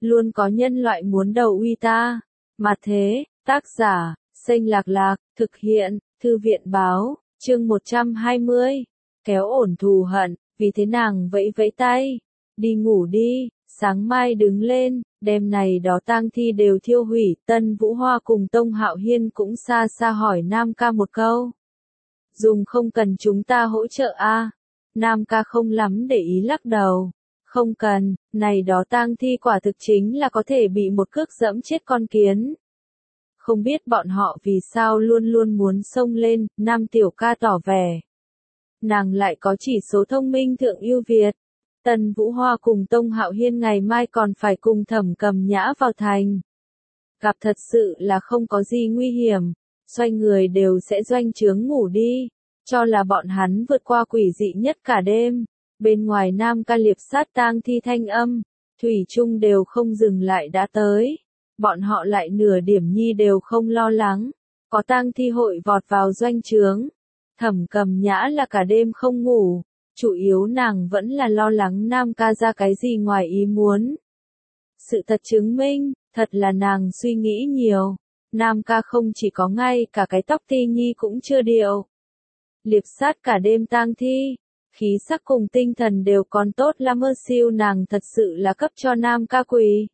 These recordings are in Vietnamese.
luôn có nhân loại muốn đầu uy ta. Mà thế, tác giả, Xanh Lạc Lạc, thực hiện, Thư viện báo, chương 120, kéo ổn thù hận, vì thế nàng vẫy vẫy tay, đi ngủ đi, sáng mai đứng lên, đêm này đó tang thi đều thiêu hủy. Tân Vũ Hoa cùng Tông Hạo Hiên cũng xa xa hỏi Nam ca một câu. Dùng không cần chúng ta hỗ trợ a? Nam ca không lắm để ý lắc đầu. Không cần, này đó tang thi quả thực chính là có thể bị một cước dẫm chết con kiến. Không biết bọn họ vì sao luôn luôn muốn xông lên, Nam tiểu ca tỏ vẻ. Nàng lại có chỉ số thông minh thượng ưu việt. Tần Vũ Hoa cùng Tông Hạo Hiên ngày mai còn phải cùng Thẩm Cầm Nhã vào thành. Gặp thật sự là không có gì nguy hiểm, xoay người đều sẽ doanh trướng ngủ đi, cho là bọn hắn vượt qua quỷ dị nhất cả đêm. Bên ngoài Nam ca liệp sát tang thi thanh âm, thủy chung đều không dừng lại đã tới. Bọn họ lại nửa điểm nhi đều không lo lắng, có tang thi hội vọt vào doanh trướng. Thẩm Cầm Nhã là cả đêm không ngủ, chủ yếu nàng vẫn là lo lắng Nam ca ra cái gì ngoài ý muốn. Sự thật chứng minh, thật là nàng suy nghĩ nhiều. Nam ca không chỉ có ngay cả cái tóc ti nhi cũng chưa điệu. Liệp sát cả đêm tang thi, khí sắc cùng tinh thần đều còn tốt lắm ơ, siêu nàng thật sự là cấp cho Nam ca quỳ.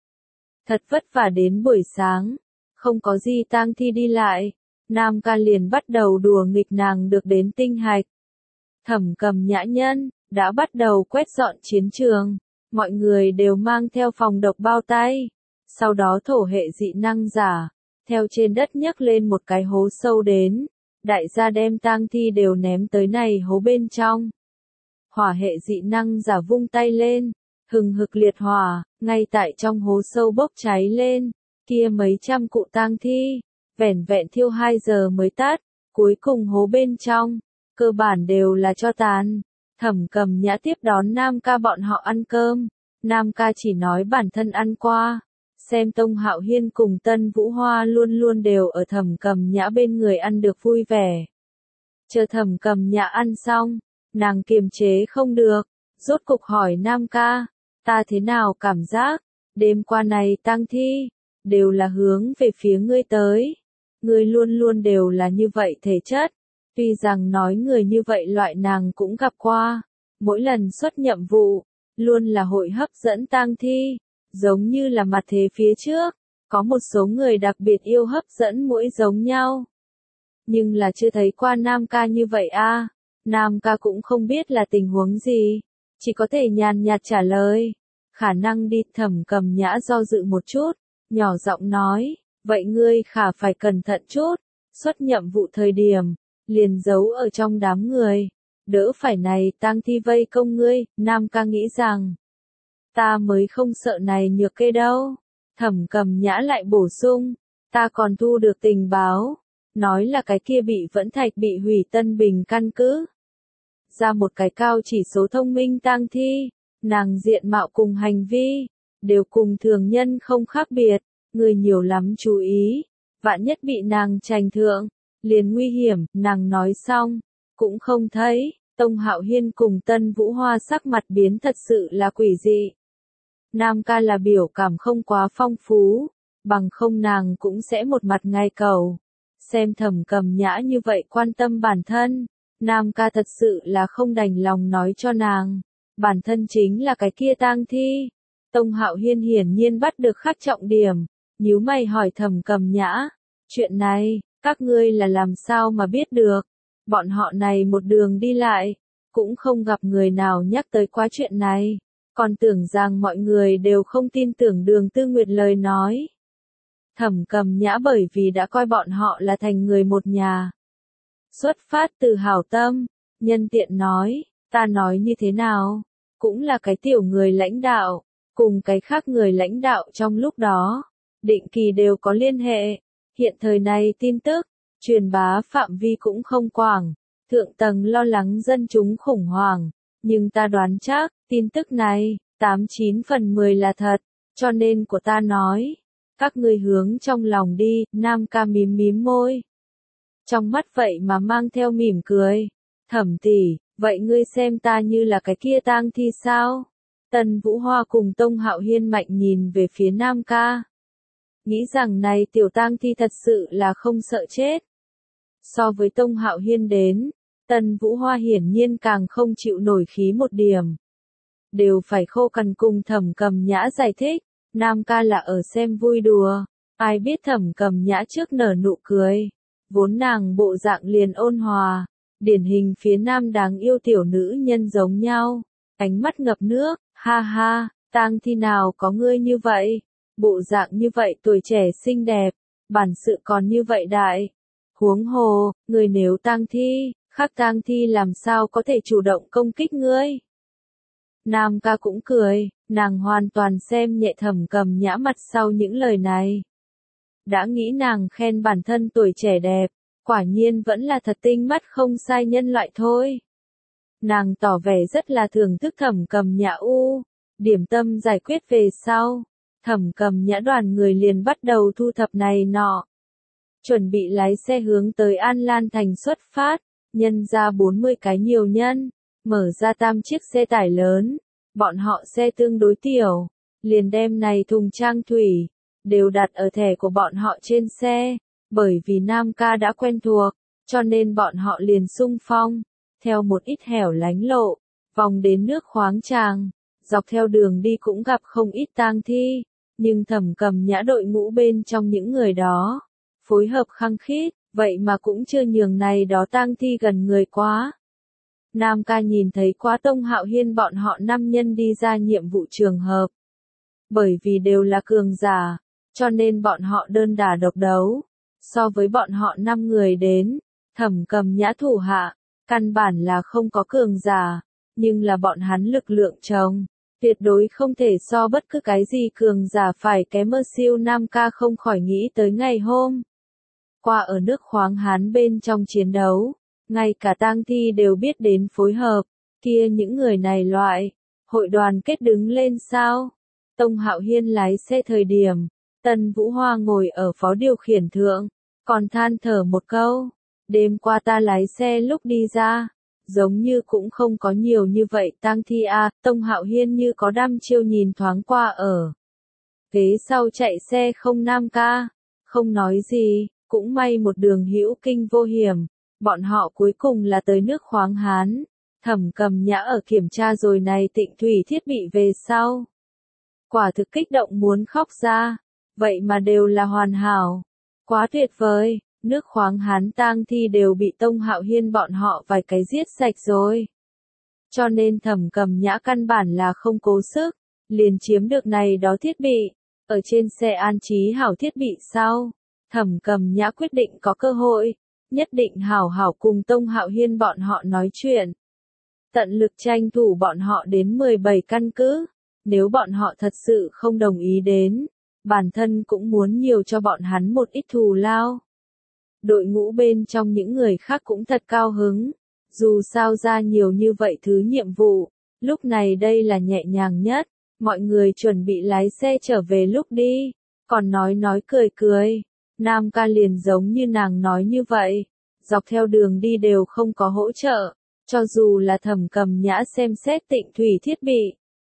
Thật vất vả đến buổi sáng, không có gì tang thi đi lại, Nam ca liền bắt đầu đùa nghịch nàng được đến tinh hạch. Thẩm Cầm Nhã nhân, đã bắt đầu quét dọn chiến trường, mọi người đều mang theo phòng độc bao tay. Sau đó thổ hệ dị năng giả, theo trên đất nhấc lên một cái hố sâu đến, đại gia đem tang thi đều ném tới này hố bên trong. Hỏa hệ dị năng giả vung tay lên, hừng hực liệt hỏa, ngay tại trong hố sâu bốc cháy lên, kia mấy trăm cụ tang thi, vẻn vẹn thiêu 2 giờ mới tắt, cuối cùng hố bên trong, cơ bản đều là tro tàn. Thẩm Cầm Nhã tiếp đón Nam ca bọn họ ăn cơm, Nam ca chỉ nói bản thân ăn qua, xem Tông Hạo Hiên cùng Tân Vũ Hoa luôn luôn đều ở Thẩm Cầm Nhã bên người ăn được vui vẻ. Chờ Thẩm Cầm Nhã ăn xong, nàng kiềm chế không được, rốt cục hỏi Nam ca, ta thế nào cảm giác, đêm qua này tang thi, đều là hướng về phía ngươi tới, ngươi luôn luôn đều là như vậy thể chất, tuy rằng nói người như vậy loại nàng cũng gặp qua, mỗi lần xuất nhiệm vụ, luôn là hội hấp dẫn tang thi, giống như là mặt thế phía trước, có một số người đặc biệt yêu hấp dẫn mũi giống nhau. Nhưng là chưa thấy qua Nam ca như vậy a. Nam ca cũng không biết là tình huống gì, chỉ có thể nhàn nhạt trả lời. Khả năng đi. Thẩm Cầm Nhã do dự một chút, nhỏ giọng nói, vậy ngươi khả phải cẩn thận chút, xuất nhiệm vụ thời điểm, liền giấu ở trong đám người, đỡ phải này tang thi vây công ngươi. Nam ca nghĩ rằng, ta mới không sợ này nhược kê đâu. Thẩm Cầm Nhã lại bổ sung, ta còn thu được tình báo, nói là cái kia bị Vẫn Thạch bị hủy Tân Bình căn cứ. Ra một cái cao chỉ số thông minh tang thi, nàng diện mạo cùng hành vi, đều cùng thường nhân không khác biệt, người nhiều lắm chú ý, vạn nhất bị nàng trành thượng, liền nguy hiểm. Nàng nói xong, cũng không thấy, Tông Hạo Hiên cùng Tân Vũ Hoa sắc mặt biến thật sự là quỷ dị. Nam ca là biểu cảm không quá phong phú, bằng không nàng cũng sẽ một mặt ngay cầu. Xem Thẩm Cầm Nhã như vậy quan tâm bản thân, Nam ca thật sự là không đành lòng nói cho nàng, bản thân chính là cái kia tang thi. Tông Hạo Hiên hiển nhiên bắt được khắc trọng điểm, nhíu mày hỏi Thẩm Cầm Nhã, chuyện này, các ngươi là làm sao mà biết được? Bọn họ này một đường đi lại, cũng không gặp người nào nhắc tới quá chuyện này, còn tưởng rằng mọi người đều không tin tưởng Đường Tư Nguyệt lời nói. Thẩm Cầm Nhã bởi vì đã coi bọn họ là thành người một nhà, xuất phát từ hảo tâm, nhân tiện nói, ta nói như thế nào, cũng là cái tiểu người lãnh đạo, cùng cái khác người lãnh đạo trong lúc đó, định kỳ đều có liên hệ, hiện thời này tin tức, truyền bá phạm vi cũng không quảng, thượng tầng lo lắng dân chúng khủng hoảng, nhưng ta đoán chắc, tin tức này, 89 phần 10 là thật, cho nên của ta nói, các ngươi hướng trong lòng đi. Nam ca mím mím môi, trong mắt vậy mà mang theo mỉm cười. Thẩm tỷ, vậy ngươi xem ta như là cái kia tang thi sao? Tân Vũ Hoa cùng Tông Hạo Hiên mạnh nhìn về phía Nam Ca. Nghĩ rằng này tiểu tang thi thật sự là không sợ chết. So với Tông Hạo Hiên đến, Tân Vũ Hoa hiển nhiên càng không chịu nổi khí một điểm. Đều phải khô cằn cùng Thẩm Cầm Nhã giải thích, Nam Ca là ở xem vui đùa, ai biết Thẩm Cầm Nhã trước nở nụ cười, vốn nàng bộ dạng liền ôn hòa, điển hình phía Nam đáng yêu tiểu nữ nhân giống nhau, ánh mắt ngập nước, ha ha, tang thi nào có ngươi như vậy, bộ dạng như vậy tuổi trẻ xinh đẹp, bản sự còn như vậy đại. Huống hồ, người nếu tang thi, khác tang thi làm sao có thể chủ động công kích ngươi. Nam Ca cũng cười, nàng hoàn toàn xem nhẹ Thẩm Cầm Nhã mặt sau những lời này. Đã nghĩ nàng khen bản thân tuổi trẻ đẹp, quả nhiên vẫn là thật tinh mắt không sai nhân loại thôi. Nàng tỏ vẻ rất là thưởng thức Thẩm Cầm Nhã điểm tâm giải quyết về sau. Thẩm Cầm Nhã đoàn người liền bắt đầu thu thập này nọ. Chuẩn bị lái xe hướng tới An Lan Thành xuất phát, nhân ra 40 cái nhiều nhân, mở ra 3 chiếc xe tải lớn, bọn họ xe tương đối tiểu, liền đem này thùng trang thủy, đều đặt ở thẻ của bọn họ trên xe, bởi vì Nam Ca đã quen thuộc, cho nên bọn họ liền xung phong, theo một ít hẻo lánh lộ, vòng đến nước khoáng tràng, dọc theo đường đi cũng gặp không ít tang thi, nhưng Thẩm Cầm Nhã đội ngũ bên trong những người đó, phối hợp khăng khít, vậy mà cũng chưa nhường này đó tang thi gần người quá. Nam Ca nhìn thấy quá Tông Hạo Hiên bọn họ 5 nhân đi ra nhiệm vụ trường hợp. Bởi vì đều là cường giả, cho nên bọn họ đơn đả độc đấu. So với bọn họ 5 người đến, Thẩm Cầm Nhã thủ hạ, căn bản là không có cường giả, nhưng là bọn hắn lực lượng chồng, tuyệt đối không thể so bất cứ cái gì cường giả phải kém siêu. Nam Ca không khỏi nghĩ tới ngày hôm qua ở nước khoáng Hán bên trong chiến đấu, ngay cả tang thi đều biết đến phối hợp, kia những người này loại, hội đoàn kết đứng lên sao? Tông Hạo Hiên lái xe thời điểm, Tân Vũ Hoa ngồi ở phó điều khiển thượng, còn than thở một câu, đêm qua ta lái xe lúc đi ra, giống như cũng không có nhiều như vậy tang thi a. Tông Hạo Hiên như có đăm chiêu nhìn thoáng qua ở ghế sau chạy xe không Nam Ca, không nói gì, cũng may một đường hữu kinh vô hiểm, bọn họ cuối cùng là tới nước khoáng Hán. Thẩm Cầm Nhã ở kiểm tra rồi này Tịnh thủy thiết bị về sau, quả thực kích động muốn khóc ra, vậy mà đều là hoàn hảo, quá tuyệt vời. Nước khoáng Hán tang thi đều bị Tông Hạo Hiên bọn họ vài cái giết sạch rồi. Cho nên Thẩm Cầm Nhã căn bản là không cố sức, liền chiếm được này đó thiết bị. Ở trên xe an trí hảo thiết bị sau, Thẩm Cầm Nhã quyết định có cơ hội, nhất định hảo hảo cùng Tông Hạo Hiên bọn họ nói chuyện. Tận lực tranh thủ bọn họ đến 17 căn cứ, nếu bọn họ thật sự không đồng ý đến, bản thân cũng muốn nhiều cho bọn hắn một ít thù lao. Đội ngũ bên trong những người khác cũng thật cao hứng, dù sao ra nhiều như vậy thứ nhiệm vụ, lúc này đây là nhẹ nhàng nhất, mọi người chuẩn bị lái xe trở về lúc đi, còn nói cười cười, Nam Ca liền giống như nàng nói như vậy, dọc theo đường đi đều không có hỗ trợ, cho dù là Thẩm Cầm Nhã xem xét Tịnh thủy thiết bị,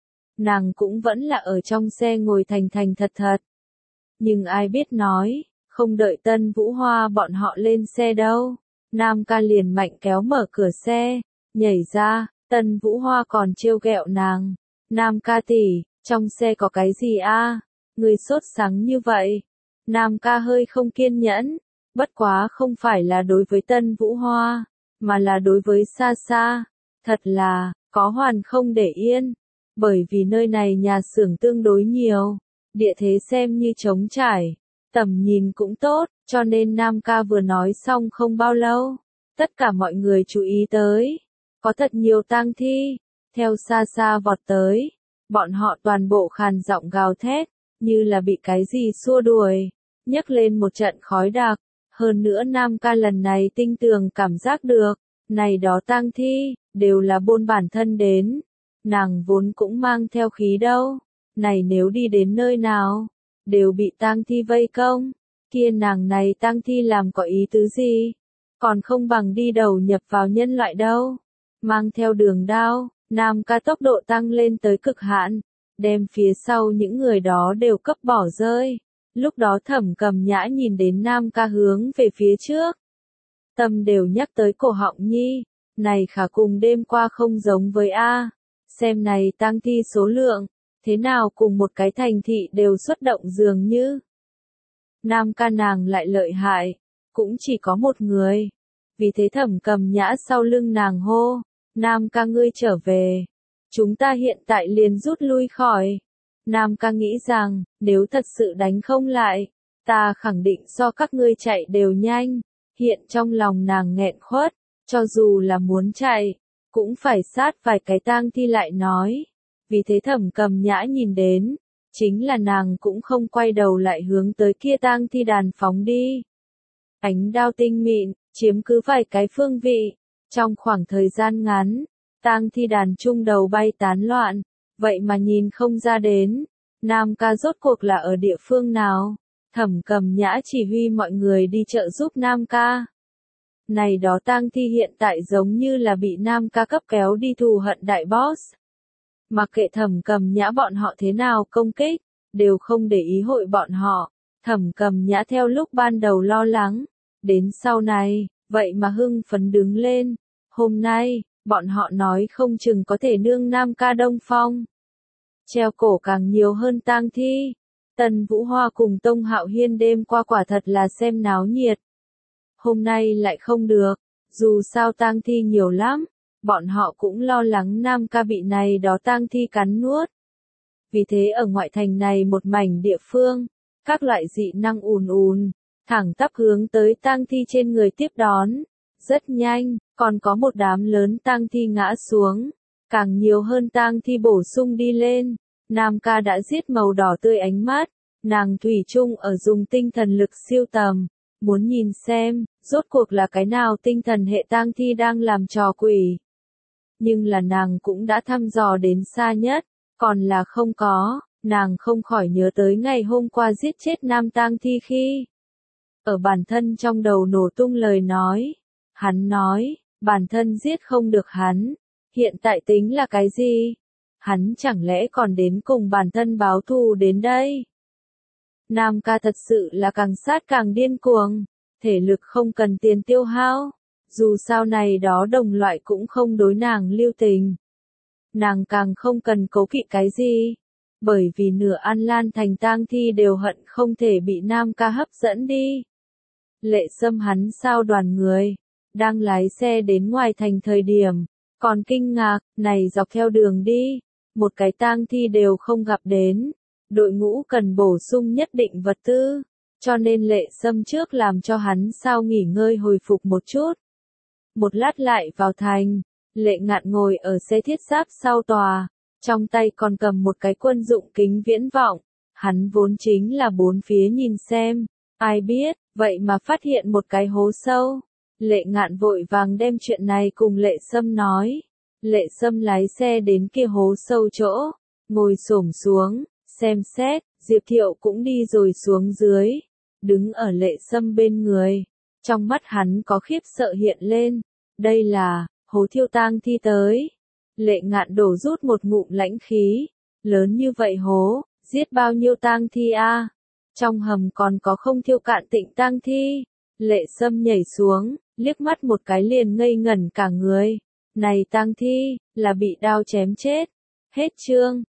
nàng cũng vẫn là ở trong xe ngồi thành thành thật thật. Nhưng ai biết nói, không đợi Tân Vũ Hoa bọn họ lên xe đâu, Nam Ca liền mạnh kéo mở cửa xe, nhảy ra, Tân Vũ Hoa còn trêu ghẹo nàng, Nam Ca tỷ, trong xe có cái gì a? Người sốt sắng như vậy. Nam Ca hơi không kiên nhẫn, bất quá không phải là đối với Tân Vũ Hoa, mà là đối với Sa Sa, thật là, có hoàn không để yên, bởi vì nơi này nhà xưởng tương đối nhiều, địa thế xem như trống trải, tầm nhìn cũng tốt, cho nên Nam Ca vừa nói xong không bao lâu, tất cả mọi người chú ý tới, có thật nhiều tang thi, theo Sa Sa vọt tới, bọn họ toàn bộ khàn giọng gào thét, như là bị cái gì xua đuổi, nhấc lên một trận khói đặc, hơn nữa Nam Ca lần này tinh tường cảm giác được, này đó tang thi, đều là buôn bản thân đến, nàng vốn cũng mang theo khí đâu, này nếu đi đến nơi nào, đều bị tang thi vây công, kia nàng này tang thi làm có ý tứ gì, còn không bằng đi đầu nhập vào nhân loại đâu, mang theo đường đao, Nam ca tốc độ tăng lên tới cực hạn, đem phía sau những người đó đều cấp bỏ rơi. Lúc đó Thẩm Cầm Nhã nhìn đến Nam ca hướng về phía trước. Tâm đều nhắc tới cổ họng nhi, này khả cùng đêm qua không giống với A. Xem này tang thi số lượng, thế nào cùng một cái thành thị đều xuất động dường như. Nam ca nàng lại lợi hại, cũng chỉ có một người. Vì thế Thẩm Cầm Nhã sau lưng nàng hô, Nam ca ngươi trở về. Chúng ta hiện tại liền rút lui khỏi. Nam ca nghĩ rằng, nếu thật sự đánh không lại, ta khẳng định so các ngươi chạy đều nhanh. Hiện trong lòng nàng nghẹn khuất, cho dù là muốn chạy, cũng phải sát vài cái tang thi lại nói. Vì thế Thẩm Cầm Nhã nhìn đến, chính là nàng cũng không quay đầu lại hướng tới kia tang thi đàn phóng đi. Ánh đao tinh mịn, chiếm cứ vài cái phương vị. Trong khoảng thời gian ngắn, tang thi đàn trung đầu bay tán loạn, vậy mà nhìn không ra đến. Nam ca rốt cuộc là ở địa phương nào? Thẩm Cầm Nhã chỉ huy mọi người đi trợ giúp Nam ca. Này đó tang thi hiện tại giống như là bị Nam ca cấp kéo đi thù hận đại boss. Mặc kệ Thẩm Cầm Nhã bọn họ thế nào công kích, đều không để ý hội bọn họ. Thẩm Cầm Nhã theo lúc ban đầu lo lắng, đến sau này, vậy mà hưng phấn đứng lên. Hôm nay, bọn họ nói không chừng có thể nương Nam ca Đông Phong. Treo cổ càng nhiều hơn tang thi. Tần Vũ Hoa cùng Tông Hạo Hiên đêm qua quả thật là xem náo nhiệt. Hôm nay lại không được, dù sao tang thi nhiều lắm, bọn họ cũng lo lắng Nam ca bị này đó tang thi cắn nuốt. Vì thế ở ngoại thành này một mảnh địa phương, các loại dị năng ùn ùn, thẳng tắp hướng tới tang thi trên người tiếp đón. Rất nhanh, còn có một đám lớn tang thi ngã xuống, càng nhiều hơn tang thi bổ sung đi lên. Nam ca đã giết màu đỏ tươi ánh mắt, nàng thủy chung ở dùng tinh thần lực siêu tầm, muốn nhìn xem, rốt cuộc là cái nào tinh thần hệ tang thi đang làm trò quỷ. Nhưng là nàng cũng đã thăm dò đến xa nhất, còn là không có, nàng không khỏi nhớ tới ngày hôm qua giết chết nam tang thi khi. Ở bản thân trong đầu nổ tung lời nói, hắn nói, bản thân giết không được hắn, hiện tại tính là cái gì? Hắn chẳng lẽ còn đến cùng bản thân báo thù đến đây? Nam ca thật sự là càng sát càng điên cuồng, thể lực không cần tiền tiêu hao, dù sao này đó đồng loại cũng không đối nàng lưu tình. Nàng càng không cần cố kỵ cái gì, bởi vì nửa An Lan thành tang thi đều hận không thể bị Nam ca hấp dẫn đi. Lệ Sâm hắn sao đoàn người, đang lái xe đến ngoài thành thời điểm, còn kinh ngạc, này dọc theo đường đi, một cái tang thi đều không gặp đến. Đội ngũ cần bổ sung nhất định vật tư, cho nên Lệ Sâm trước làm cho hắn sao nghỉ ngơi hồi phục một chút. Một lát lại vào thành, Lệ Ngạn ngồi ở xe thiết giáp sau tòa, trong tay còn cầm một cái quân dụng kính viễn vọng, hắn vốn chính là bốn phía nhìn xem, ai biết, vậy mà phát hiện một cái hố sâu. Lệ Ngạn vội vàng đem chuyện này cùng Lệ Sâm nói. Lệ Sâm lái xe đến kia hố sâu chỗ, ngồi xổm xuống, xem xét, Diệp Thiệu cũng đi rồi xuống dưới, đứng ở Lệ Sâm bên người. Trong mắt hắn có khiếp sợ hiện lên, đây là, hố thiêu tang thi tới. Lệ Ngạn đổ rút một ngụm lãnh khí, lớn như vậy hố, giết bao nhiêu tang thi a? Trong hầm còn có không thiêu cạn tịnh tang thi. Lệ Sâm nhảy xuống, liếc mắt một cái liền ngây ngẩn cả người. Này tang thi, là bị đao chém chết. Hết chương.